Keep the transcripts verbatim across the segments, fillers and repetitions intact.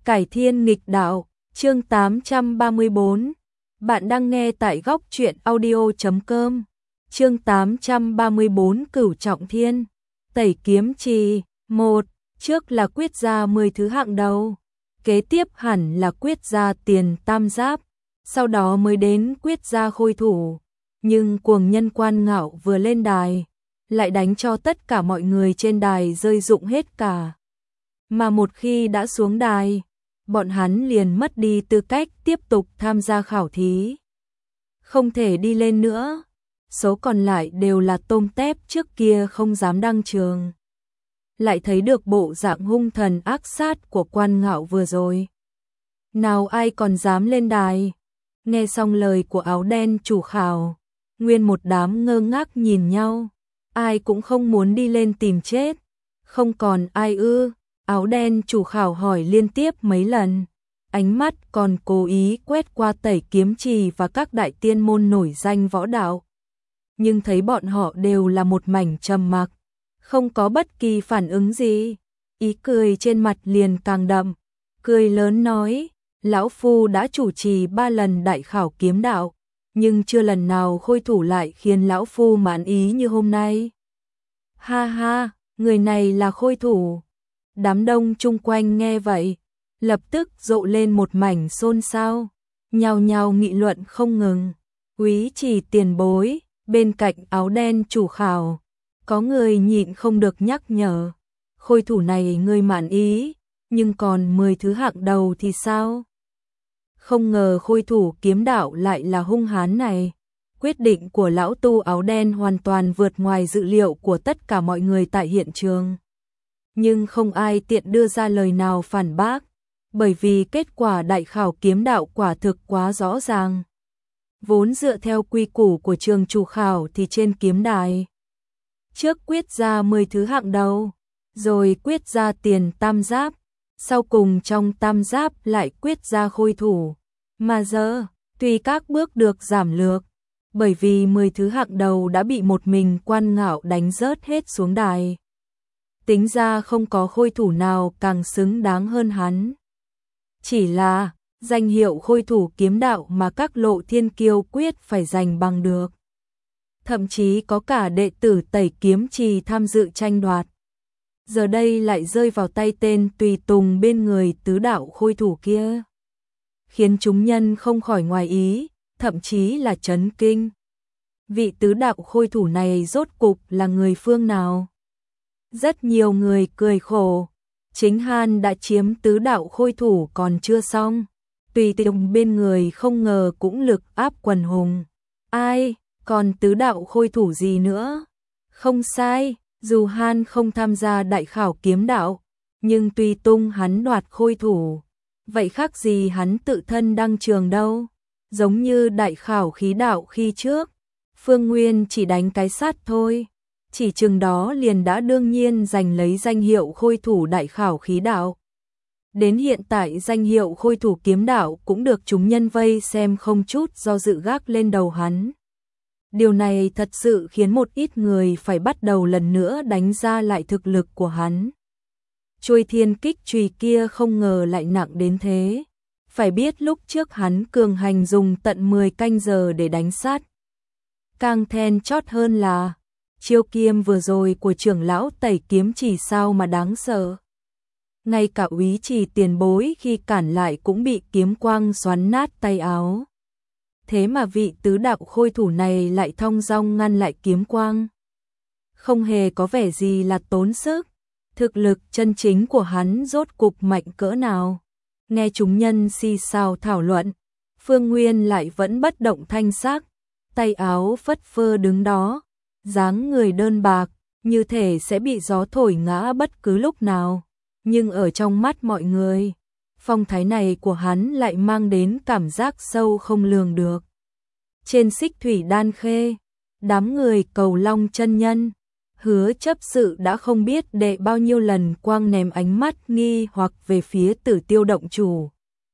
Cải thiên nghịch đạo, chương tám trăm ba mươi bốn. Bạn đang nghe tại góc truyện audio chấm com. Chương tám trăm ba mươi bốn Cửu Trọng Thiên. Tẩy kiếm trì. một. Trước là quyết gia mười thứ hạng đầu. Kế tiếp hẳn là quyết gia tiền tam giáp. Sau đó mới đến quyết gia khôi thủ. Nhưng cuồng nhân Quan Ngạo vừa lên đài, lại đánh cho tất cả mọi người trên đài rơi rụng hết cả. Mà một khi đã xuống đài, bọn hắn liền mất đi tư cách tiếp tục tham gia khảo thí. Không thể đi lên nữa. Số còn lại đều là tôm tép trước kia không dám đăng trường. Lại thấy được bộ dạng hung thần ác sát của Quan Ngạo vừa rồi. Nào ai còn dám lên đài. Nghe xong lời của áo đen chủ khảo, nguyên một đám ngơ ngác nhìn nhau. Ai cũng không muốn đi lên tìm chết. Không còn ai ư? Áo đen chủ khảo hỏi liên tiếp mấy lần, ánh mắt còn cố ý quét qua Tẩy Kiếm Trì và các đại tiên môn nổi danh võ đạo. Nhưng thấy bọn họ đều là một mảnh trầm mặc, không có bất kỳ phản ứng gì. Ý cười trên mặt liền càng đậm, cười lớn nói, lão phu đã chủ trì ba lần đại khảo kiếm đạo, nhưng chưa lần nào khôi thủ lại khiến lão phu mãn ý như hôm nay. Ha ha, người này là khôi thủ. Đám đông chung quanh nghe vậy, lập tức rộ lên một mảnh xôn xao, nhao nhao nghị luận không ngừng. Úy Trì tiền bối, bên cạnh áo đen chủ khảo, có người nhịn không được nhắc nhở, khôi thủ này ngươi mãn ý, nhưng còn mười thứ hạng đầu thì sao? Không ngờ khôi thủ kiếm đạo lại là hung hán này. Quyết định của lão tu áo đen hoàn toàn vượt ngoài dự liệu của tất cả mọi người tại hiện trường. Nhưng không ai tiện đưa ra lời nào phản bác, bởi vì kết quả đại khảo kiếm đạo quả thực quá rõ ràng. Vốn dựa theo quy củ của trường chủ khảo thì trên kiếm đài, trước quyết ra mười thứ hạng đầu, rồi quyết ra tiền tam giáp, sau cùng trong tam giáp lại quyết ra khôi thủ. Mà giờ, tuy các bước được giảm lược, bởi vì mười thứ hạng đầu đã bị một mình Quan Ngạo đánh rớt hết xuống đài. Tính ra không có khôi thủ nào càng xứng đáng hơn hắn. Chỉ là danh hiệu khôi thủ kiếm đạo mà các lộ thiên kiêu quyết phải giành bằng được. Thậm chí có cả đệ tử Tẩy Kiếm Trì tham dự tranh đoạt. Giờ đây lại rơi vào tay tên tùy tùng bên người tứ đạo khôi thủ kia. Khiến chúng nhân không khỏi ngoài ý, thậm chí là chấn kinh. Vị tứ đạo khôi thủ này rốt cục là người phương nào? Rất nhiều người cười khổ, chính Han đã chiếm tứ đạo khôi thủ còn chưa xong, tùy tùng bên người không ngờ cũng lực áp quần hùng. Ai, còn tứ đạo khôi thủ gì nữa? Không sai, dù Han không tham gia đại khảo kiếm đạo, nhưng tùy tung hắn đoạt khôi thủ. Vậy khác gì hắn tự thân đăng trường đâu? Giống như đại khảo khí đạo khi trước, Phương Nguyên chỉ đánh cái sát thôi. Chỉ chừng đó liền đã đương nhiên giành lấy danh hiệu khôi thủ đại khảo khí đạo. Đến hiện tại danh hiệu khôi thủ kiếm đạo cũng được chúng nhân vây xem không chút do dự gác lên đầu hắn. Điều này thật sự khiến một ít người phải bắt đầu lần nữa đánh giá lại thực lực của hắn. Chuôi thiên kích chùy kia không ngờ lại nặng đến thế. Phải biết lúc trước hắn cường hành dùng tận mười canh giờ để đánh sát. Càng then chót hơn là chiêu kiếm vừa rồi của trưởng lão Tẩy Kiếm Trì sao mà đáng sợ. Ngay cả Úy Trì tiền bối khi cản lại cũng bị kiếm quang xoắn nát tay áo. Thế mà vị tứ đạo khôi thủ này lại thong dong ngăn lại kiếm quang. Không hề có vẻ gì là tốn sức. Thực lực chân chính của hắn rốt cục mạnh cỡ nào? Nghe chúng nhân xì xào thảo luận, Phương Nguyên lại vẫn bất động thanh sắc, tay áo phất phơ đứng đó. Dáng người đơn bạc, như thể sẽ bị gió thổi ngã bất cứ lúc nào. Nhưng ở trong mắt mọi người, phong thái này của hắn lại mang đến cảm giác sâu không lường được. Trên Xích Thủy Đan Khê, đám người Cầu Long chân nhân, Hứa chấp sự đã không biết đệ bao nhiêu lần quang ném ánh mắt nghi hoặc về phía Tử Tiêu động chủ.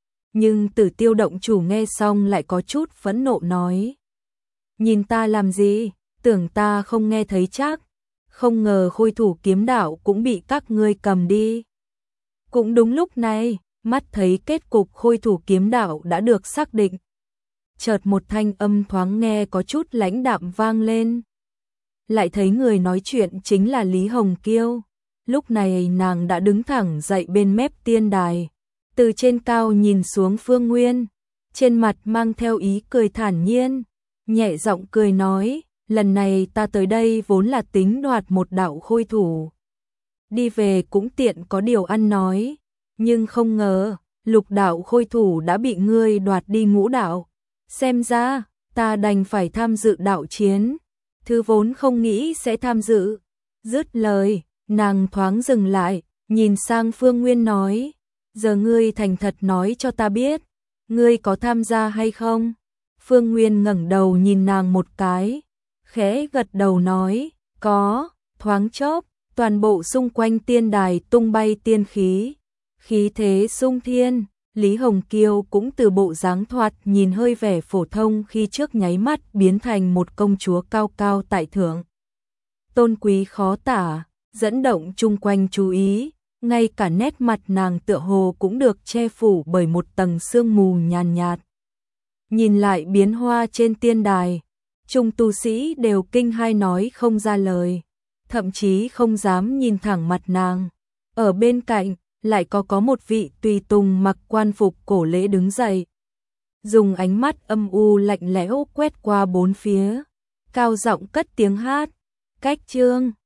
Nhưng Tử Tiêu động chủ nghe xong lại có chút phẫn nộ nói. Nhìn ta làm gì? Tưởng ta không nghe thấy chắc, không ngờ khôi thủ kiếm đạo cũng bị các ngươi cầm đi. Cũng đúng lúc này, mắt thấy kết cục khôi thủ kiếm đạo đã được xác định. Chợt một thanh âm thoáng nghe có chút lãnh đạm vang lên. Lại thấy người nói chuyện chính là Lý Hồng Kiêu. Lúc này nàng đã đứng thẳng dậy bên mép tiên đài, từ trên cao nhìn xuống Phương Nguyên, trên mặt mang theo ý cười thản nhiên, nhẹ giọng cười nói, lần này ta tới đây vốn là tính đoạt một đạo khôi thủ. Đi về cũng tiện có điều ăn nói, nhưng không ngờ, lục đạo khôi thủ đã bị ngươi đoạt đi ngũ đạo. Xem ra, ta đành phải tham dự đạo chiến, thứ vốn không nghĩ sẽ tham dự. Dứt lời, nàng thoáng dừng lại, nhìn sang Phương Nguyên nói, giờ ngươi thành thật nói cho ta biết, ngươi có tham gia hay không? Phương Nguyên ngẩng đầu nhìn nàng một cái, khẽ gật đầu nói, có. Thoáng chốc, toàn bộ xung quanh tiên đài tung bay tiên khí, khí thế sung thiên. Lý Hồng Kiêu cũng từ bộ dáng thoạt nhìn hơi vẻ phổ thông khi trước nháy mắt biến thành một công chúa cao cao tại thượng. Tôn quý khó tả, dẫn động chung quanh chú ý, ngay cả nét mặt nàng tựa hồ cũng được che phủ bởi một tầng sương mù nhàn nhạt. Nhìn lại biến hoa trên tiên đài, chung tu sĩ đều kinh hai nói không ra lời, thậm chí không dám nhìn thẳng mặt nàng. Ở bên cạnh, lại có có một vị tùy tùng mặc quan phục cổ lễ đứng dậy, dùng ánh mắt âm u lạnh lẽo quét qua bốn phía, cao giọng cất tiếng hát, cách chương